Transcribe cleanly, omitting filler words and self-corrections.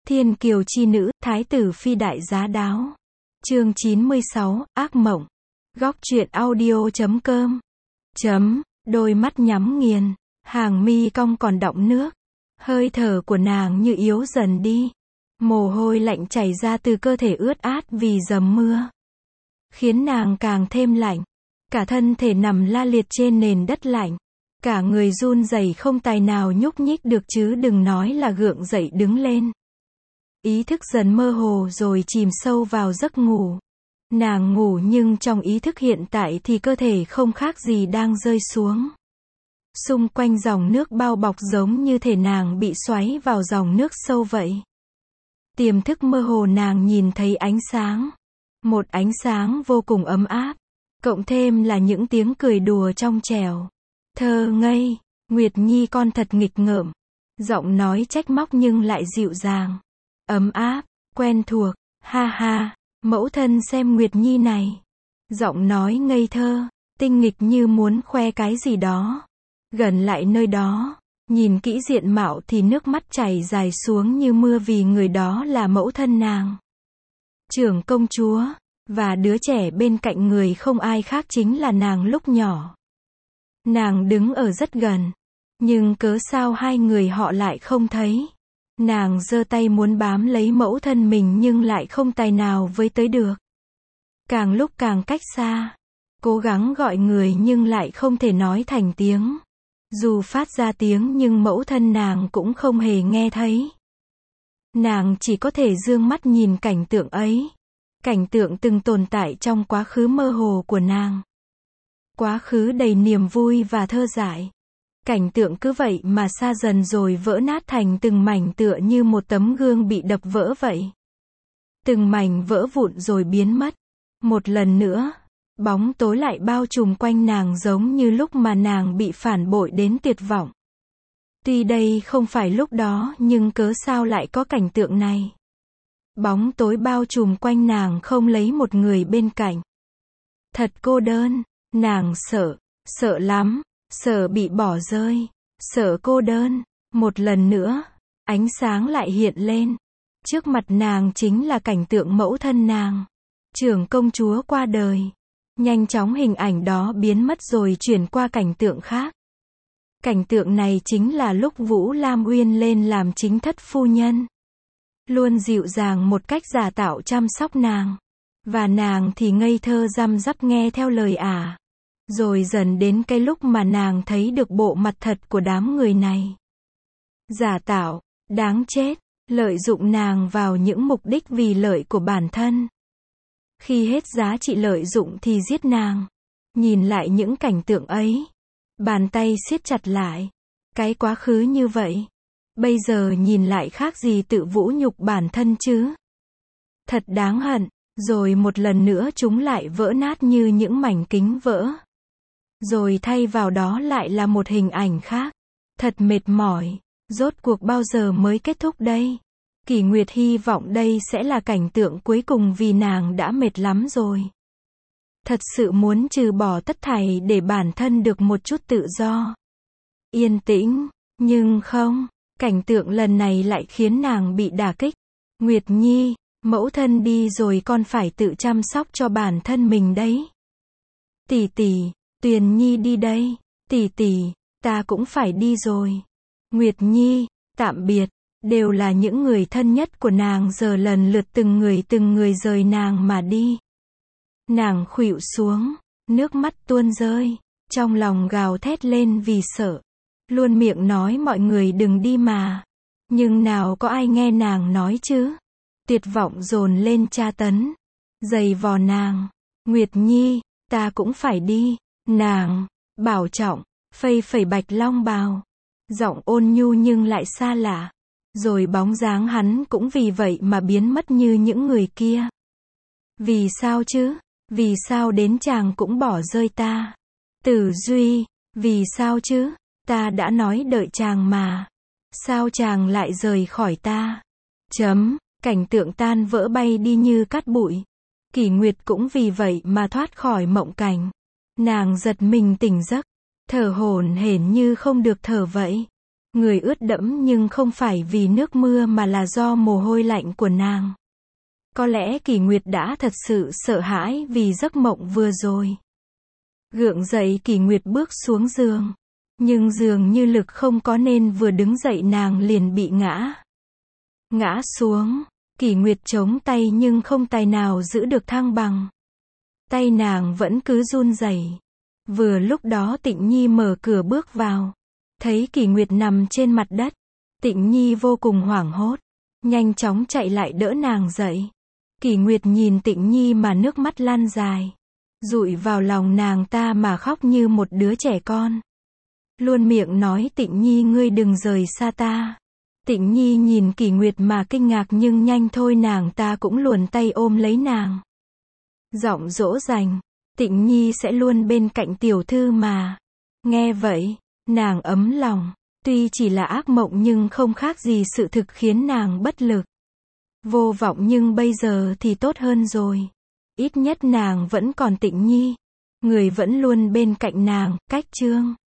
Thiên kiều chi nữ, thái tử phi đại giá đáo. Chương 96, ác mộng. Góc truyện audio.com. Đôi mắt nhắm nghiền, hàng mi cong còn đọng nước. Hơi thở của nàng như yếu dần đi. Mồ hôi lạnh chảy ra từ cơ thể ướt át vì dầm mưa, khiến nàng càng thêm lạnh. Cả thân thể nằm la liệt trên nền đất lạnh. Cả người run rẩy không tài nào nhúc nhích được chứ đừng nói là gượng dậy đứng lên. Ý thức dần mơ hồ rồi chìm sâu vào giấc ngủ. Nàng ngủ nhưng trong ý thức hiện tại thì cơ thể không khác gì đang rơi xuống. Xung quanh dòng nước bao bọc giống như thể nàng bị xoáy vào dòng nước sâu vậy. Tiềm thức mơ hồ nàng nhìn thấy ánh sáng. Một ánh sáng vô cùng ấm áp. Cộng thêm là những tiếng cười đùa trong trẻo. Thơ ngây, Nguyệt Nhi con thật nghịch ngợm. Giọng nói trách móc nhưng lại dịu dàng. Ấm áp, quen thuộc, ha ha, mẫu thân xem Nguyệt Nhi này. Giọng nói ngây thơ, tinh nghịch như muốn khoe cái gì đó. Gần lại nơi đó, nhìn kỹ diện mạo thì nước mắt chảy dài xuống như mưa vì người đó là mẫu thân nàng. Trưởng công chúa, và đứa trẻ bên cạnh người không ai khác chính là nàng lúc nhỏ. Nàng đứng ở rất gần, nhưng cớ sao hai người họ lại không thấy. Nàng giơ tay muốn bám lấy mẫu thân mình nhưng lại không tài nào với tới được. Càng lúc càng cách xa. Cố gắng gọi người nhưng lại không thể nói thành tiếng. Dù phát ra tiếng nhưng mẫu thân nàng cũng không hề nghe thấy. Nàng chỉ có thể dương mắt nhìn cảnh tượng ấy. Cảnh tượng từng tồn tại trong quá khứ mơ hồ của nàng. Quá khứ đầy niềm vui và thơ dại. Cảnh tượng cứ vậy mà xa dần rồi vỡ nát thành từng mảnh tựa như một tấm gương bị đập vỡ vậy. Từng mảnh vỡ vụn rồi biến mất. Một lần nữa, bóng tối lại bao trùm quanh nàng giống như lúc mà nàng bị phản bội đến tuyệt vọng. Tuy đây không phải lúc đó nhưng cớ sao lại có cảnh tượng này. Bóng tối bao trùm quanh nàng không lấy một người bên cạnh. Thật cô đơn, nàng sợ, sợ lắm. Sợ bị bỏ rơi, sợ cô đơn. Một lần nữa, ánh sáng lại hiện lên. Trước mặt nàng chính là cảnh tượng mẫu thân nàng. Trưởng công chúa qua đời. Nhanh chóng hình ảnh đó biến mất rồi chuyển qua cảnh tượng khác. Cảnh tượng này chính là lúc Vũ Lam Uyên lên làm chính thất phu nhân. Luôn dịu dàng một cách giả tạo chăm sóc nàng. Và nàng thì ngây thơ răm rắp nghe theo lời ả. Rồi dần đến cái lúc mà nàng thấy được bộ mặt thật của đám người này. Giả tạo, đáng chết, lợi dụng nàng vào những mục đích vì lợi của bản thân. Khi hết giá trị lợi dụng thì giết nàng. Nhìn lại những cảnh tượng ấy. Bàn tay siết chặt lại. Cái quá khứ như vậy. Bây giờ nhìn lại khác gì tự vũ nhục bản thân chứ. Thật đáng hận. Rồi một lần nữa chúng lại vỡ nát như những mảnh kính vỡ. Rồi thay vào đó lại là một hình ảnh khác. Thật mệt mỏi. Rốt cuộc bao giờ mới kết thúc đây? Kỷ Nguyệt hy vọng đây sẽ là cảnh tượng cuối cùng vì nàng đã mệt lắm rồi. Thật sự muốn trừ bỏ tất thảy để bản thân được một chút tự do. Yên tĩnh. Nhưng không. Cảnh tượng lần này lại khiến nàng bị đả kích. Nguyệt Nhi, mẫu thân đi rồi con phải tự chăm sóc cho bản thân mình đấy. Tỷ tỷ. Tuyền Nhi đi đây. Tỷ tỷ, ta cũng phải đi rồi. Nguyệt Nhi, tạm biệt. Đều là những người thân nhất của nàng giờ lần lượt từng người rời nàng mà đi. Nàng khuỵu xuống, nước mắt tuôn rơi. Trong lòng gào thét lên vì sợ. Luôn miệng nói mọi người đừng đi mà. Nhưng nào có ai nghe nàng nói chứ. Tuyệt vọng dồn lên tra tấn. Giày vò nàng. Nguyệt Nhi, ta cũng phải đi. Nàng, bảo trọng, phây phẩy bạch long bào. Giọng ôn nhu nhưng lại xa lạ. Rồi bóng dáng hắn cũng vì vậy mà biến mất như những người kia. Vì sao chứ? Vì sao đến chàng cũng bỏ rơi ta? Tử Duy, vì sao chứ? Ta đã nói đợi chàng mà. Sao chàng lại rời khỏi ta? Cảnh tượng tan vỡ bay đi như cát bụi. Kỷ Nguyệt cũng vì vậy mà thoát khỏi mộng cảnh. Nàng giật mình tỉnh giấc, thở hổn hển như không được thở vậy. Người ướt đẫm nhưng không phải vì nước mưa mà là do mồ hôi lạnh của nàng. Có lẽ Kỷ Nguyệt đã thật sự sợ hãi vì giấc mộng vừa rồi. Gượng dậy Kỷ Nguyệt bước xuống giường. Nhưng dường như lực không có nên vừa đứng dậy nàng liền bị ngã. Ngã xuống, Kỷ Nguyệt chống tay nhưng không tài nào giữ được thăng bằng. Tay nàng vẫn cứ run rẩy. Vừa lúc đó Tịnh Nhi mở cửa bước vào. Thấy Kỷ Nguyệt nằm trên mặt đất. Tịnh Nhi vô cùng hoảng hốt. Nhanh chóng chạy lại đỡ nàng dậy. Kỷ Nguyệt nhìn Tịnh Nhi mà nước mắt lan dài. Dụi vào lòng nàng ta mà khóc như một đứa trẻ con. Luôn miệng nói Tịnh Nhi ngươi đừng rời xa ta. Tịnh Nhi nhìn Kỷ Nguyệt mà kinh ngạc nhưng nhanh thôi nàng ta cũng luồn tay ôm lấy nàng. Giọng dỗ dành, Tịnh Nhi sẽ luôn bên cạnh tiểu thư mà. Nghe vậy, nàng ấm lòng. Tuy chỉ là ác mộng nhưng không khác gì sự thực khiến nàng bất lực. Vô vọng nhưng bây giờ thì tốt hơn rồi. Ít nhất nàng vẫn còn Tịnh Nhi. Người vẫn luôn bên cạnh nàng, cách chương.